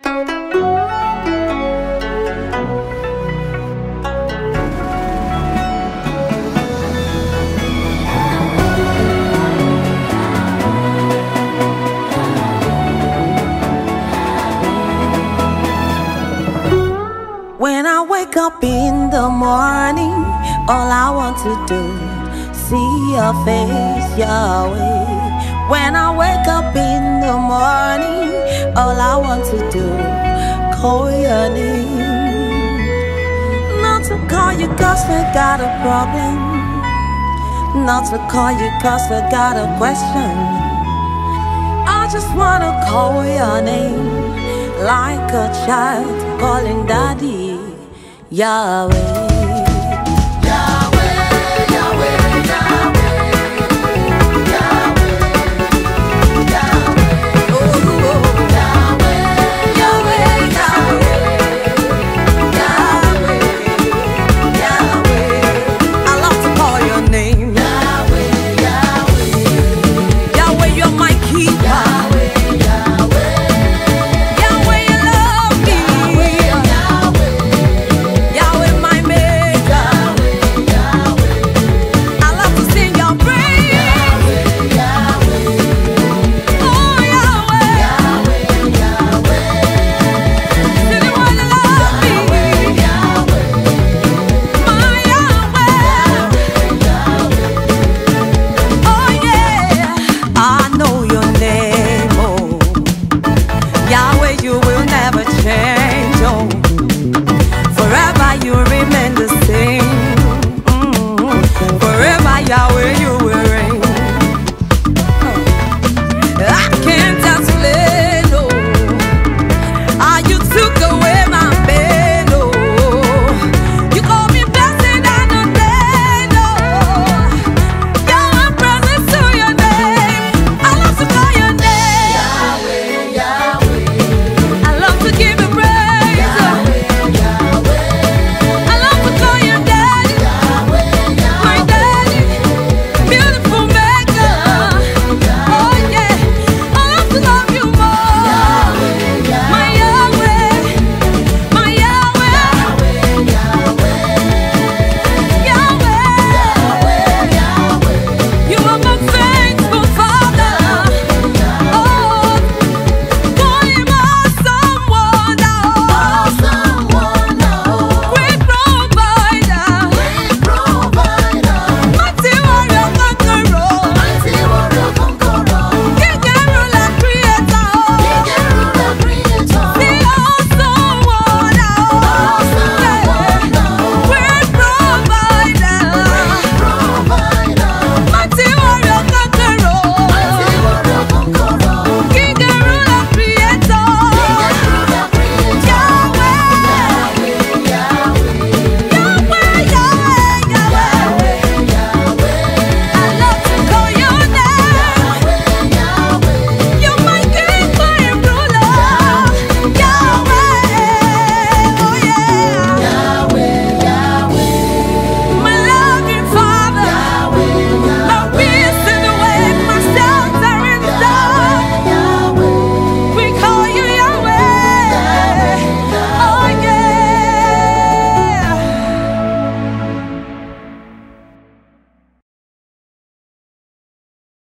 When I wake up in the morning, all I want to do, see your face, Yahweh. When I wake up in the morning, all I want to do, call your name. Not to call you cause I got a problem, not to call you cause I got a question. I just wanna call your name, like a child calling daddy, Yahweh.